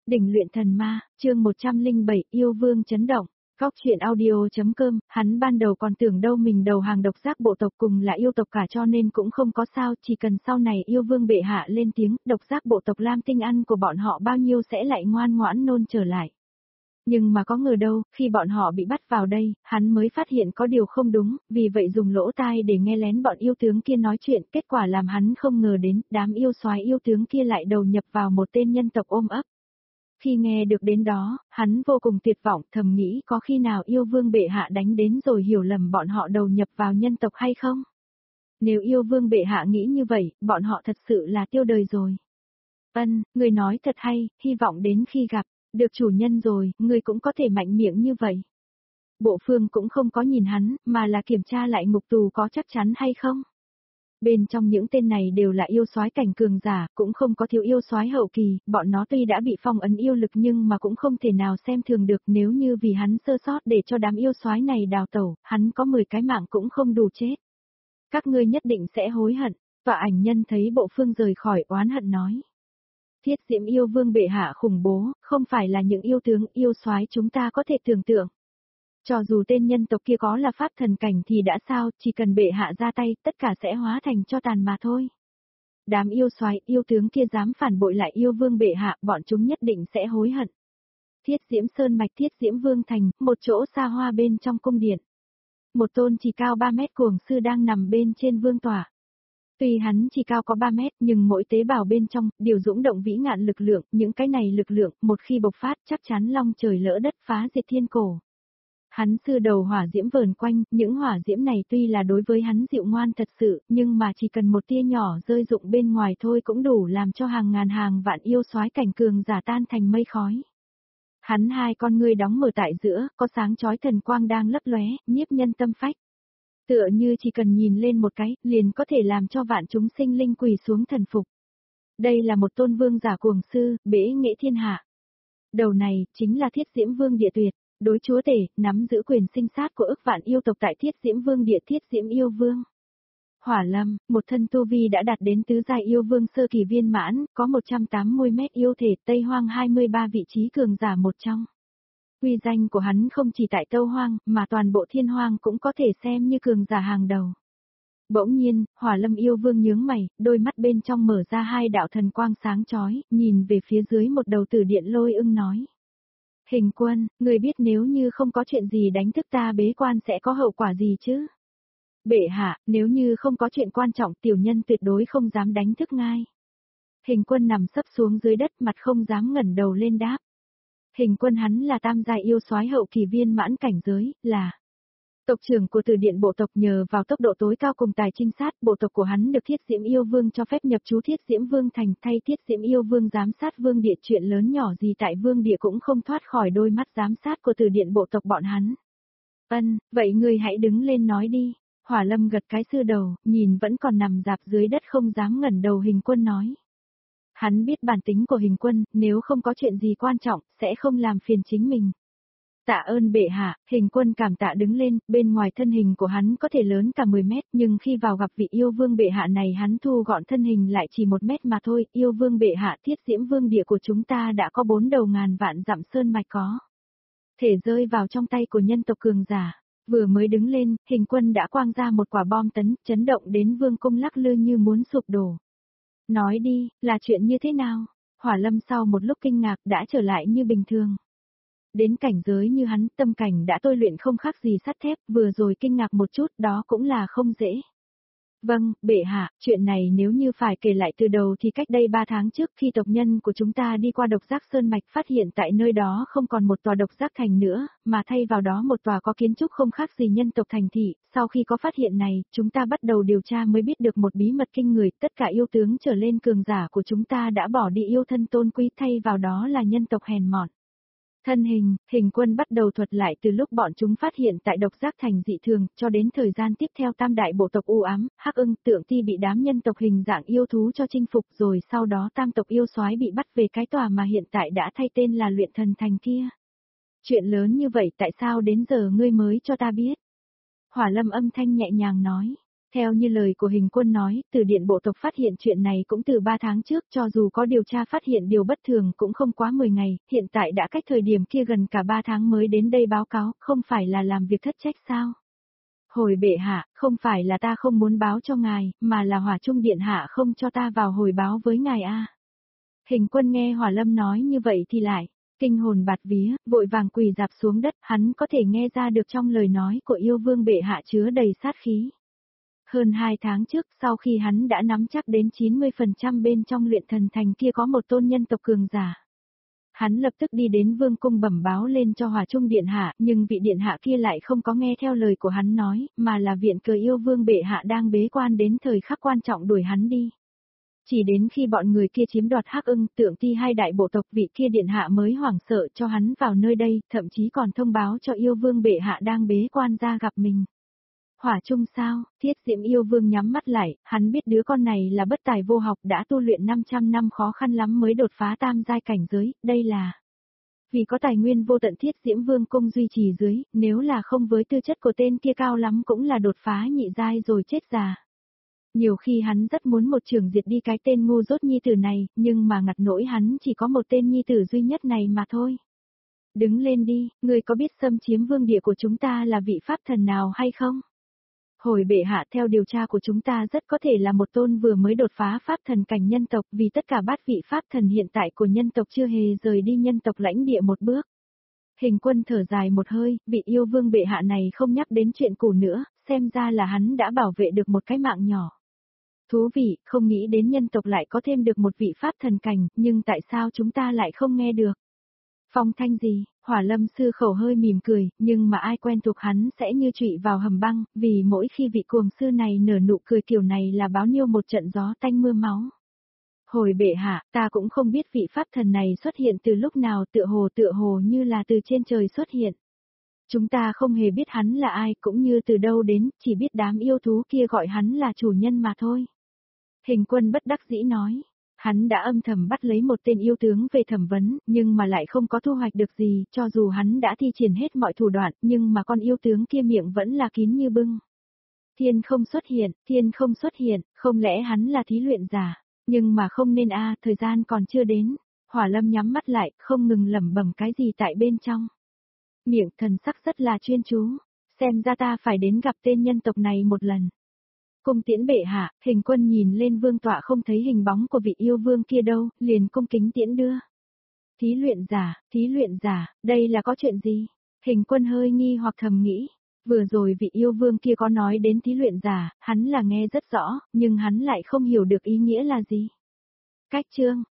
Đỉnh luyện thần ma, chương 107, yêu vương chấn động. Góc chuyện audio.com, hắn ban đầu còn tưởng đâu mình đầu hàng độc giác bộ tộc cùng là yêu tộc cả cho nên cũng không có sao, chỉ cần sau này yêu vương bệ hạ lên tiếng, độc giác bộ tộc Lam Tinh ăn của bọn họ bao nhiêu sẽ lại ngoan ngoãn nôn trở lại. Nhưng mà có ngờ đâu, khi bọn họ bị bắt vào đây, hắn mới phát hiện có điều không đúng, vì vậy dùng lỗ tai để nghe lén bọn yêu tướng kia nói chuyện, kết quả làm hắn không ngờ đến, đám yêu soái yêu tướng kia lại đầu nhập vào một tên nhân tộc ôm ấp. Khi nghe được đến đó, hắn vô cùng tuyệt vọng, thầm nghĩ có khi nào yêu vương bệ hạ đánh đến rồi hiểu lầm bọn họ đầu nhập vào nhân tộc hay không? Nếu yêu vương bệ hạ nghĩ như vậy, bọn họ thật sự là tiêu đời rồi. Người nói thật hay, hy vọng đến khi gặp được chủ nhân rồi, người cũng có thể mạnh miệng như vậy. Bộ phương cũng không có nhìn hắn, mà là kiểm tra lại ngục tù có chắc chắn hay không. Bên trong những tên này đều là yêu soái cảnh cường giả, cũng không có thiếu yêu soái hậu kỳ, bọn nó tuy đã bị phong ấn yêu lực nhưng mà cũng không thể nào xem thường được, nếu như vì hắn sơ sót để cho đám yêu soái này đào tẩu, hắn có 10 cái mạng cũng không đủ chết. Các ngươi nhất định sẽ hối hận. Tọa ảnh nhân thấy bộ phương rời khỏi oán hận nói. Thiết diễm yêu vương bệ hạ khủng bố, không phải là những yêu tướng yêu soái chúng ta có thể tưởng tượng. Cho dù tên nhân tộc kia có là pháp thần cảnh thì đã sao, chỉ cần bệ hạ ra tay, tất cả sẽ hóa thành cho tàn mà thôi. Đám yêu soái, yêu tướng kia dám phản bội lại yêu vương bệ hạ, bọn chúng nhất định sẽ hối hận. Thiết diễm sơn mạch thiết diễm vương thành, một chỗ xa hoa bên trong cung điện. Một tôn chỉ cao 3 mét cuồng sư đang nằm bên trên vương tỏa. Tuy hắn chỉ cao có 3 mét nhưng mỗi tế bào bên trong, đều dũng động vĩ ngạn lực lượng, những cái này lực lượng, một khi bộc phát chắc chắn long trời lỡ đất phá diệt thiên cổ. Hắn sư đầu hỏa diễm vờn quanh, những hỏa diễm này tuy là đối với hắn dịu ngoan thật sự, nhưng mà chỉ cần một tia nhỏ rơi rụng bên ngoài thôi cũng đủ làm cho hàng ngàn hàng vạn yêu soái cảnh cường giả tan thành mây khói. Hắn hai con ngươi đóng mở tại giữa, có sáng chói thần quang đang lấp lóe, nhiếp nhân tâm phách. Tựa như chỉ cần nhìn lên một cái, liền có thể làm cho vạn chúng sinh linh quỳ xuống thần phục. Đây là một tôn vương giả cuồng sư, bế nghệ thiên hạ. Đầu này, chính là thiết diễm vương địa tuyệt. Đối chúa tể, nắm giữ quyền sinh sát của ức vạn yêu tộc tại thiết diễm vương địa thiết diễm yêu vương. Hỏa Lâm, một thân tu vi đã đạt đến tứ giai yêu vương sơ kỳ viên mãn, có 180 mét yêu thể, Tây Hoang 23 vị trí cường giả một trong. Uy danh của hắn không chỉ tại Tâu Hoang, mà toàn bộ thiên hoang cũng có thể xem như cường giả hàng đầu. Bỗng nhiên, Hỏa Lâm yêu vương nhướng mày, đôi mắt bên trong mở ra hai đạo thần quang sáng chói, nhìn về phía dưới một đầu tử điện lôi ưng nói. Hình Quân, người biết nếu như không có chuyện gì đánh thức ta bế quan sẽ có hậu quả gì chứ? Bệ hạ, nếu như không có chuyện quan trọng tiểu nhân tuyệt đối không dám đánh thức ngay. Hình Quân nằm sấp xuống dưới đất mặt không dám ngẩng đầu lên đáp. Hình Quân hắn là tam giai yêu soái hậu kỳ viên mãn cảnh giới, là tộc trưởng của Từ Điện bộ tộc, nhờ vào tốc độ tối cao cùng tài trinh sát, bộ tộc của hắn được Thiết Diễm Yêu Vương cho phép nhập trú Thiết Diễm Vương thành, thay Thiết Diễm Yêu Vương giám sát Vương địa, chuyện lớn nhỏ gì tại Vương địa cũng không thoát khỏi đôi mắt giám sát của Từ Điện bộ tộc bọn hắn. Vậy ngươi hãy đứng lên nói đi. Hỏa Lâm gật cái sư đầu, nhìn vẫn còn nằm rạp dưới đất không dám ngẩng đầu Hình Quân nói. Hắn biết bản tính của Hình Quân, nếu không có chuyện gì quan trọng, sẽ không làm phiền chính mình. Tạ ơn bệ hạ, Hình Quân cảm tạ đứng lên, bên ngoài thân hình của hắn có thể lớn cả 10 mét, nhưng khi vào gặp vị yêu vương bệ hạ này hắn thu gọn thân hình lại chỉ 1 mét mà thôi, yêu vương bệ hạ thiết diễm vương địa của chúng ta đã có 4 đầu ngàn vạn dặm sơn mạch có. Thể rơi vào trong tay của nhân tộc cường giả, vừa mới đứng lên, Hình Quân đã quang ra một quả bom tấn, chấn động đến vương cung lắc lư như muốn sụp đổ. Nói đi, là chuyện như thế nào? Hỏa Lâm sau một lúc kinh ngạc đã trở lại như bình thường. Đến cảnh giới như hắn, tâm cảnh đã tôi luyện không khác gì sắt thép, vừa rồi kinh ngạc một chút, đó cũng là không dễ. Vâng, bệ hạ, chuyện này nếu như phải kể lại từ đầu thì cách đây 3 tháng trước khi tộc nhân của chúng ta đi qua độc giác sơn mạch phát hiện tại nơi đó không còn một tòa độc giác thành nữa, mà thay vào đó một tòa có kiến trúc không khác gì nhân tộc thành thị. Sau khi có phát hiện này, chúng ta bắt đầu điều tra mới biết được một bí mật kinh người, tất cả yêu tướng trở lên cường giả của chúng ta đã bỏ đi yêu thân tôn quý, thay vào đó là nhân tộc hèn mọn. Thân hình, Hình Quân bắt đầu thuật lại từ lúc bọn chúng phát hiện tại độc giác thành dị thường, cho đến thời gian tiếp theo tam đại bộ tộc u ám, Hắc Ưng, Tượng Ti bị đám nhân tộc hình dạng yêu thú cho chinh phục, rồi sau đó tam tộc yêu soái bị bắt về cái tòa mà hiện tại đã thay tên là Luyện Thần Thành kia. Chuyện lớn như vậy tại sao đến giờ ngươi mới cho ta biết? Hỏa Lâm âm thanh nhẹ nhàng nói. Theo như lời của Hình Quân nói, từ điện bộ tộc phát hiện chuyện này cũng từ 3 tháng trước, cho dù có điều tra phát hiện điều bất thường cũng không quá 10 ngày, hiện tại đã cách thời điểm kia gần cả 3 tháng mới đến đây báo cáo, không phải là làm việc thất trách sao? Hồi bệ hạ, không phải là ta không muốn báo cho ngài, mà là Hỏa Trung điện hạ không cho ta vào hồi báo với ngài a. Hình Quân nghe Hỏa Lâm nói như vậy thì lại kinh hồn bạt vía, vội vàng quỳ dạp xuống đất, hắn có thể nghe ra được trong lời nói của yêu vương bệ hạ chứa đầy sát khí. Hơn 2 tháng trước, sau khi hắn đã nắm chắc đến 90% bên trong luyện thần thành kia có một tôn nhân tộc cường giả. Hắn lập tức đi đến vương cung bẩm báo lên cho Hỏa Trung điện hạ, nhưng vị điện hạ kia lại không có nghe theo lời của hắn nói, mà là viện cờ yêu vương bệ hạ đang bế quan đến thời khắc quan trọng đuổi hắn đi. Chỉ đến khi bọn người kia chiếm đoạt Hắc Ưng, Tượng Ti hai đại bộ tộc, vị kia điện hạ mới hoảng sợ cho hắn vào nơi đây, thậm chí còn thông báo cho yêu vương bệ hạ đang bế quan ra gặp mình. Hỏa Trung sao? Thiết Diễm yêu vương nhắm mắt lại, hắn biết đứa con này là bất tài vô học, đã tu luyện 500 năm khó khăn lắm mới đột phá tam giai cảnh giới, đây là vì có tài nguyên vô tận. Thiết Diễm vương cung duy trì dưới, nếu là không với tư chất của tên kia cao lắm cũng là đột phá nhị giai rồi chết già. Nhiều khi hắn rất muốn một trường diệt đi cái tên ngu dốt nhi tử này, nhưng mà ngặt nỗi hắn chỉ có một tên nhi tử duy nhất này mà thôi. Đứng lên đi, ngươi có biết xâm chiếm vương địa của chúng ta là vị pháp thần nào hay không? Hồi bệ hạ, theo điều tra của chúng ta rất có thể là một tôn vừa mới đột phá pháp thần cảnh nhân tộc, vì tất cả bát vị pháp thần hiện tại của nhân tộc chưa hề rời đi nhân tộc lãnh địa một bước. Hình Quân thở dài một hơi, vị yêu vương bệ hạ này không nhắc đến chuyện cũ nữa, xem ra là hắn đã bảo vệ được một cái mạng nhỏ. Thú vị, không nghĩ đến nhân tộc lại có thêm được một vị pháp thần cảnh, nhưng tại sao chúng ta lại không nghe được? Phong thanh gì? Hỏa Lâm sư khẩu hơi mỉm cười, nhưng mà ai quen thuộc hắn sẽ như trụy vào hầm băng, vì mỗi khi vị cuồng sư này nở nụ cười kiểu này là báo nhiêu một trận gió tanh mưa máu. Hồi bệ hạ, ta cũng không biết vị pháp thần này xuất hiện từ lúc nào, tựa hồ như là từ trên trời xuất hiện. Chúng ta không hề biết hắn là ai, cũng như từ đâu đến, chỉ biết đám yêu thú kia gọi hắn là chủ nhân mà thôi. Hình Quân bất đắc dĩ nói. Hắn đã âm thầm bắt lấy một tên yêu tướng về thẩm vấn, nhưng mà lại không có thu hoạch được gì, cho dù hắn đã thi triển hết mọi thủ đoạn, nhưng mà con yêu tướng kia miệng vẫn là kín như bưng. Thiên không xuất hiện, không lẽ hắn là thí luyện giả, nhưng mà không nên thời gian còn chưa đến. Hỏa Lâm nhắm mắt lại, không ngừng lẩm bẩm cái gì tại bên trong. Miệng thần sắc rất là chuyên chú, xem ra ta phải đến gặp tên nhân tộc này một lần. Cung tiễn bệ hạ, Hình Quân nhìn lên vương tọa không thấy hình bóng của vị yêu vương kia đâu, liền cung kính tiễn đưa. Thí luyện giả, đây là có chuyện gì? Hình Quân hơi nghi hoặc thầm nghĩ, vừa rồi vị yêu vương kia có nói đến thí luyện giả, hắn là nghe rất rõ, nhưng hắn lại không hiểu được ý nghĩa là gì. Cách chương,